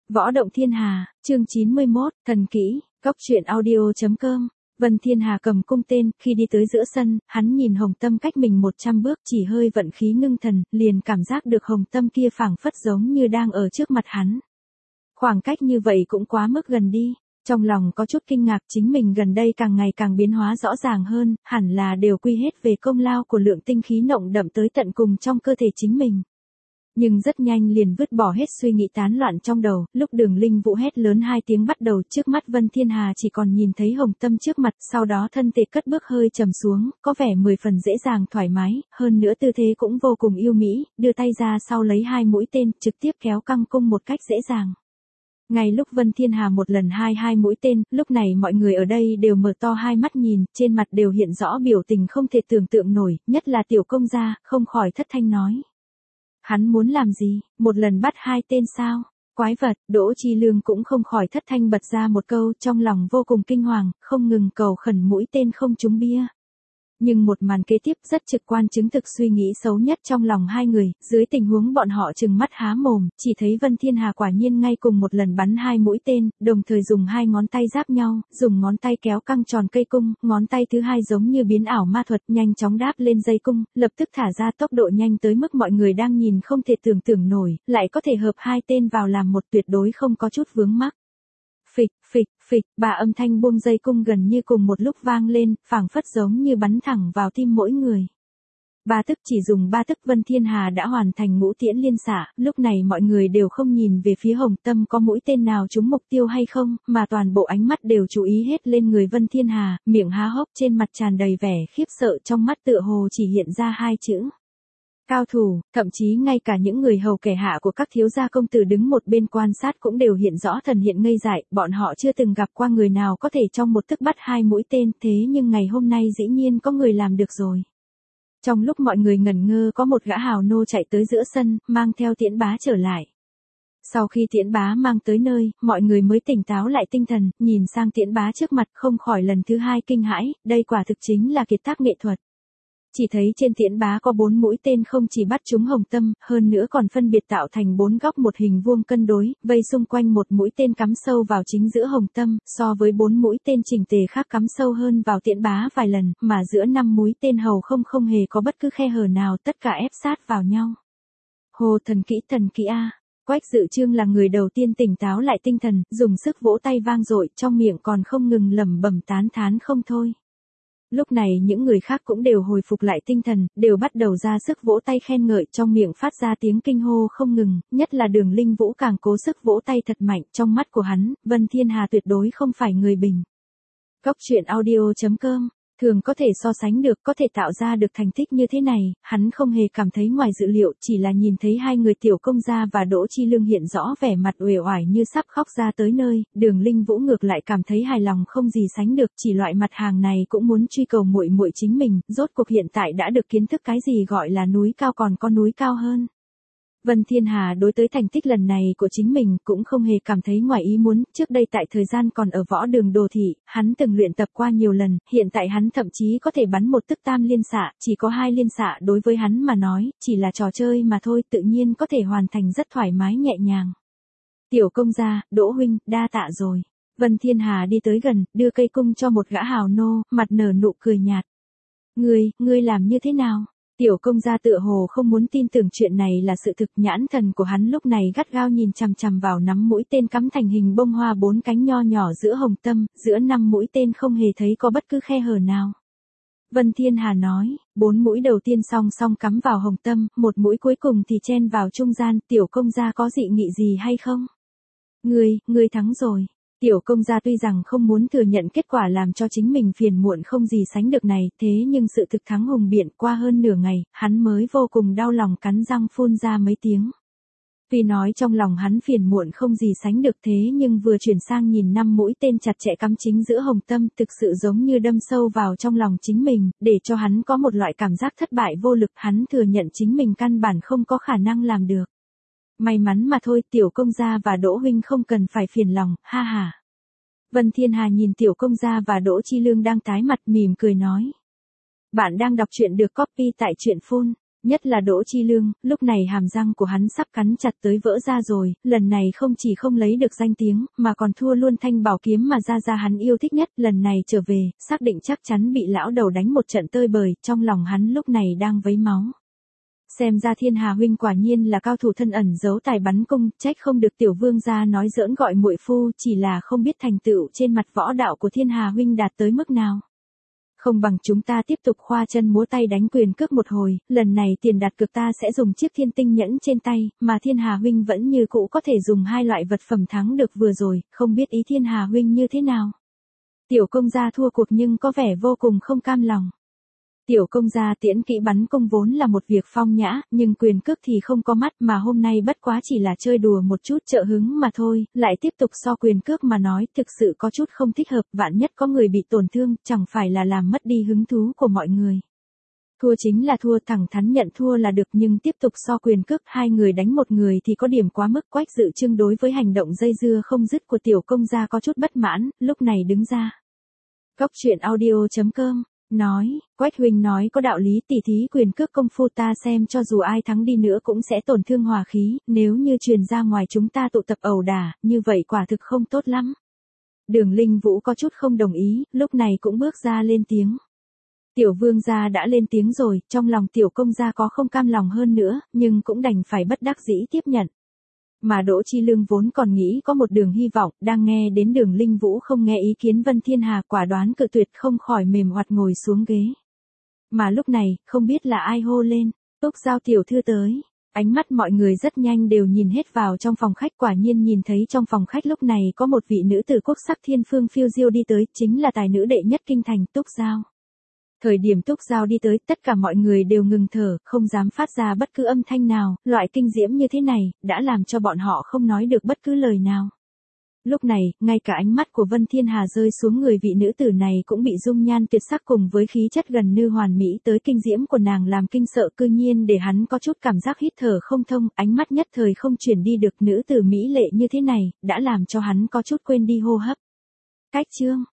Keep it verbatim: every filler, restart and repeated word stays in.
Võ động thiên hà, chương chín mươi mốt, thần kỹ, góc truyện audio chấm com. Vân Thiên Hà cầm cung tên, khi đi tới giữa sân, hắn nhìn Hồng Tâm cách mình một trăm bước, chỉ hơi vận khí ngưng thần, liền cảm giác được Hồng Tâm kia phảng phất giống như đang ở trước mặt hắn. Khoảng cách như vậy cũng quá mức gần đi, trong lòng có chút kinh ngạc, chính mình gần đây càng ngày càng biến hóa rõ ràng hơn, hẳn là đều quy hết về công lao của lượng tinh khí nồng đậm tới tận cùng trong cơ thể chính mình. Nhưng rất nhanh liền vứt bỏ hết suy nghĩ tán loạn trong đầu, lúc Đường Linh Vũ hét lớn hai tiếng bắt đầu, trước mắt Vân Thiên Hà chỉ còn nhìn thấy Hồng Tâm trước mặt, sau đó thân thể cất bước hơi trầm xuống, có vẻ mười phần dễ dàng thoải mái, hơn nữa tư thế cũng vô cùng yêu mỹ, đưa tay ra sau lấy hai mũi tên, trực tiếp kéo căng cung một cách dễ dàng. Ngay lúc Vân Thiên Hà một lần hai hai mũi tên, lúc này mọi người ở đây đều mở to hai mắt nhìn, trên mặt đều hiện rõ biểu tình không thể tưởng tượng nổi, nhất là tiểu công gia, không khỏi thất thanh nói. Hắn muốn làm gì, một lần bắt hai tên sao? Quái vật, Đỗ Chi Lương cũng không khỏi thất thanh bật ra một câu, trong lòng vô cùng kinh hoàng, không ngừng cầu khẩn mũi tên không trúng bia. Nhưng một màn kế tiếp rất trực quan chứng thực suy nghĩ xấu nhất trong lòng hai người, dưới tình huống bọn họ trừng mắt há mồm, chỉ thấy Vân Thiên Hà quả nhiên ngay cùng một lần bắn hai mũi tên, đồng thời dùng hai ngón tay giáp nhau, dùng ngón tay kéo căng tròn cây cung, ngón tay thứ hai giống như biến ảo ma thuật nhanh chóng đáp lên dây cung, lập tức thả ra tốc độ nhanh tới mức mọi người đang nhìn không thể tưởng tượng nổi, lại có thể hợp hai tên vào làm một, tuyệt đối không có chút vướng mắc. Phịch, phịch, phịch, ba âm thanh buông dây cung gần như cùng một lúc vang lên, phảng phất giống như bắn thẳng vào tim mỗi người. Ba tức chỉ dùng ba tức Vân Thiên Hà đã hoàn thành ngũ tiễn liên xạ, lúc này mọi người đều không nhìn về phía Hồng Tâm có mũi tên nào trúng mục tiêu hay không, mà toàn bộ ánh mắt đều chú ý hết lên người Vân Thiên Hà, miệng há hốc trên mặt tràn đầy vẻ khiếp sợ, trong mắt tựa hồ chỉ hiện ra hai chữ. Cao thủ, thậm chí ngay cả những người hầu kẻ hạ của các thiếu gia công tử đứng một bên quan sát cũng đều hiện rõ thần hiện ngây dại, bọn họ chưa từng gặp qua người nào có thể trong một tức bắt hai mũi tên, thế nhưng ngày hôm nay dĩ nhiên có người làm được rồi. Trong lúc mọi người ngẩn ngơ có một gã hào nô chạy tới giữa sân, mang theo Tiễn Bá trở lại. Sau khi Tiễn Bá mang tới nơi, mọi người mới tỉnh táo lại tinh thần, nhìn sang Tiễn Bá trước mặt không khỏi lần thứ hai kinh hãi, đây quả thực chính là kiệt tác nghệ thuật. Chỉ thấy trên Tiễn Bá có bốn mũi tên không chỉ bắt trúng Hồng Tâm, hơn nữa còn phân biệt tạo thành bốn góc một hình vuông cân đối, vây xung quanh một mũi tên cắm sâu vào chính giữa Hồng Tâm, so với bốn mũi tên chỉnh tề khác cắm sâu hơn vào Tiễn Bá vài lần, mà giữa năm mũi tên hầu không không hề có bất cứ khe hở nào, tất cả ép sát vào nhau. Hồ, thần kỹ, thần kỹ a. Quách Dự Trương là người đầu tiên tỉnh táo lại tinh thần, dùng sức vỗ tay vang dội, trong miệng còn không ngừng lẩm bẩm tán thán không thôi. Lúc này những người khác cũng đều hồi phục lại tinh thần, đều bắt đầu ra sức vỗ tay khen ngợi, trong miệng phát ra tiếng kinh hô không ngừng, nhất là Đường Linh Vũ càng cố sức vỗ tay thật mạnh, trong mắt của hắn, Vân Thiên Hà tuyệt đối không phải người bình. Góc truyện audio chấm com, thường có thể so sánh được, có thể tạo ra được thành tích như thế này, hắn không hề cảm thấy ngoài dự liệu, chỉ là nhìn thấy hai người tiểu công gia và Đỗ Chi Lương hiện rõ vẻ mặt uể oải như sắp khóc ra tới nơi, Đường Linh Vũ ngược lại cảm thấy hài lòng không gì sánh được, chỉ loại mặt hàng này cũng muốn truy cầu muội muội chính mình, rốt cuộc hiện tại đã được kiến thức cái gì gọi là núi cao còn có núi cao hơn. Vân Thiên Hà đối tới thành tích lần này của chính mình cũng không hề cảm thấy ngoài ý muốn, trước đây tại thời gian còn ở võ đường đồ thị, hắn từng luyện tập qua nhiều lần, hiện tại hắn thậm chí có thể bắn một tức tam liên xạ, chỉ có hai liên xạ đối với hắn mà nói, chỉ là trò chơi mà thôi, tự nhiên có thể hoàn thành rất thoải mái nhẹ nhàng. Tiểu công gia, Đỗ huynh, đa tạ rồi. Vân Thiên Hà đi tới gần, đưa cây cung cho một gã hào nô, mặt nở nụ cười nhạt. Ngươi, ngươi làm như thế nào? Tiểu công gia tựa hồ không muốn tin tưởng chuyện này là sự thực, nhãn thần của hắn lúc này gắt gao nhìn chằm chằm vào nắm mũi tên cắm thành hình bông hoa bốn cánh nho nhỏ giữa Hồng Tâm, giữa năm mũi tên không hề thấy có bất cứ khe hở nào. Vân Thiên Hà nói, bốn mũi đầu tiên song song cắm vào Hồng Tâm, một mũi cuối cùng thì chen vào trung gian, tiểu công gia có dị nghị gì hay không? Ngươi, ngươi thắng rồi. Tiểu công gia tuy rằng không muốn thừa nhận kết quả làm cho chính mình phiền muộn không gì sánh được này, thế nhưng sự thực thắng hùng biện qua hơn nửa ngày, hắn mới vô cùng đau lòng cắn răng phun ra mấy tiếng. Tuy nói trong lòng hắn phiền muộn không gì sánh được thế nhưng vừa chuyển sang nhìn năm mũi tên chặt chẽ cắm chính giữa Hồng Tâm thực sự giống như đâm sâu vào trong lòng chính mình, để cho hắn có một loại cảm giác thất bại vô lực, hắn thừa nhận chính mình căn bản không có khả năng làm được. May mắn mà thôi, tiểu công gia và Đỗ huynh không cần phải phiền lòng, ha ha. Vân Thiên Hà nhìn tiểu công gia và Đỗ Chi Lương đang tái mặt mỉm cười nói. Bạn đang đọc truyện được copy tại truyện phun. Nhất là Đỗ Chi Lương, lúc này hàm răng của hắn sắp cắn chặt tới vỡ ra rồi, lần này không chỉ không lấy được danh tiếng, mà còn thua luôn thanh bảo kiếm mà Gia Gia hắn yêu thích nhất, lần này trở về, xác định chắc chắn bị lão đầu đánh một trận tơi bời, trong lòng hắn lúc này đang vấy máu. Xem ra Thiên Hà huynh quả nhiên là cao thủ thân ẩn giấu tài bắn cung, trách không được tiểu vương gia nói giỡn gọi muội phu, chỉ là không biết thành tựu trên mặt võ đạo của Thiên Hà huynh đạt tới mức nào. Không bằng chúng ta tiếp tục khoa chân múa tay đánh quyền cước một hồi, lần này tiền đặt cược ta sẽ dùng chiếc thiên tinh nhẫn trên tay, mà Thiên Hà huynh vẫn như cũ có thể dùng hai loại vật phẩm thắng được vừa rồi, không biết ý Thiên Hà huynh như thế nào. Tiểu công gia thua cuộc nhưng có vẻ vô cùng không cam lòng. Tiểu công gia tiễn kỹ bắn cung vốn là một việc phong nhã, nhưng quyền cước thì không có mắt, mà hôm nay bất quá chỉ là chơi đùa một chút trợ hứng mà thôi, lại tiếp tục so quyền cước mà nói, thực sự có chút không thích hợp, vạn nhất có người bị tổn thương, chẳng phải là làm mất đi hứng thú của mọi người. Thua chính là thua, thẳng thắn nhận thua là được, nhưng tiếp tục so quyền cước hai người đánh một người thì có điểm quá mức. Quách Dự Trưng đối với hành động dây dưa không dứt của tiểu công gia có chút bất mãn, lúc này đứng ra. Cóc truyện audio chấm com nói, Quách huynh nói có đạo lý, tỉ thí quyền cước công phu ta xem cho dù ai thắng đi nữa cũng sẽ tổn thương hòa khí, nếu như truyền ra ngoài chúng ta tụ tập ẩu đả, như vậy quả thực không tốt lắm. Đường Linh Vũ có chút không đồng ý, lúc này cũng bước ra lên tiếng. Tiểu vương gia đã lên tiếng rồi, trong lòng tiểu công gia có không cam lòng hơn nữa, nhưng cũng đành phải bất đắc dĩ tiếp nhận. Mà Đỗ Chi Lương vốn còn nghĩ có một đường hy vọng, đang nghe đến Đường Linh Vũ không nghe ý kiến Vân Thiên Hà, quả đoán cự tuyệt, không khỏi mềm oặt ngồi xuống ghế. Mà lúc này, không biết là ai hô lên, Túc Giao tiểu thư tới. Ánh mắt mọi người rất nhanh đều nhìn hết vào trong phòng khách, quả nhiên nhìn thấy trong phòng khách lúc này có một vị nữ tử quốc sắc thiên phương phiêu diêu đi tới, chính là tài nữ đệ nhất kinh thành, Túc Giao. Thời điểm Túc Giao đi tới, tất cả mọi người đều ngừng thở, không dám phát ra bất cứ âm thanh nào, loại kinh diễm như thế này, đã làm cho bọn họ không nói được bất cứ lời nào. Lúc này, ngay cả ánh mắt của Vân Thiên Hà rơi xuống người vị nữ tử này cũng bị dung nhan tuyệt sắc cùng với khí chất gần như hoàn mỹ tới kinh diễm của nàng làm kinh sợ, cư nhiên để hắn có chút cảm giác hít thở không thông, ánh mắt nhất thời không chuyển đi được, nữ tử mỹ lệ như thế này, đã làm cho hắn có chút quên đi hô hấp. Cách chương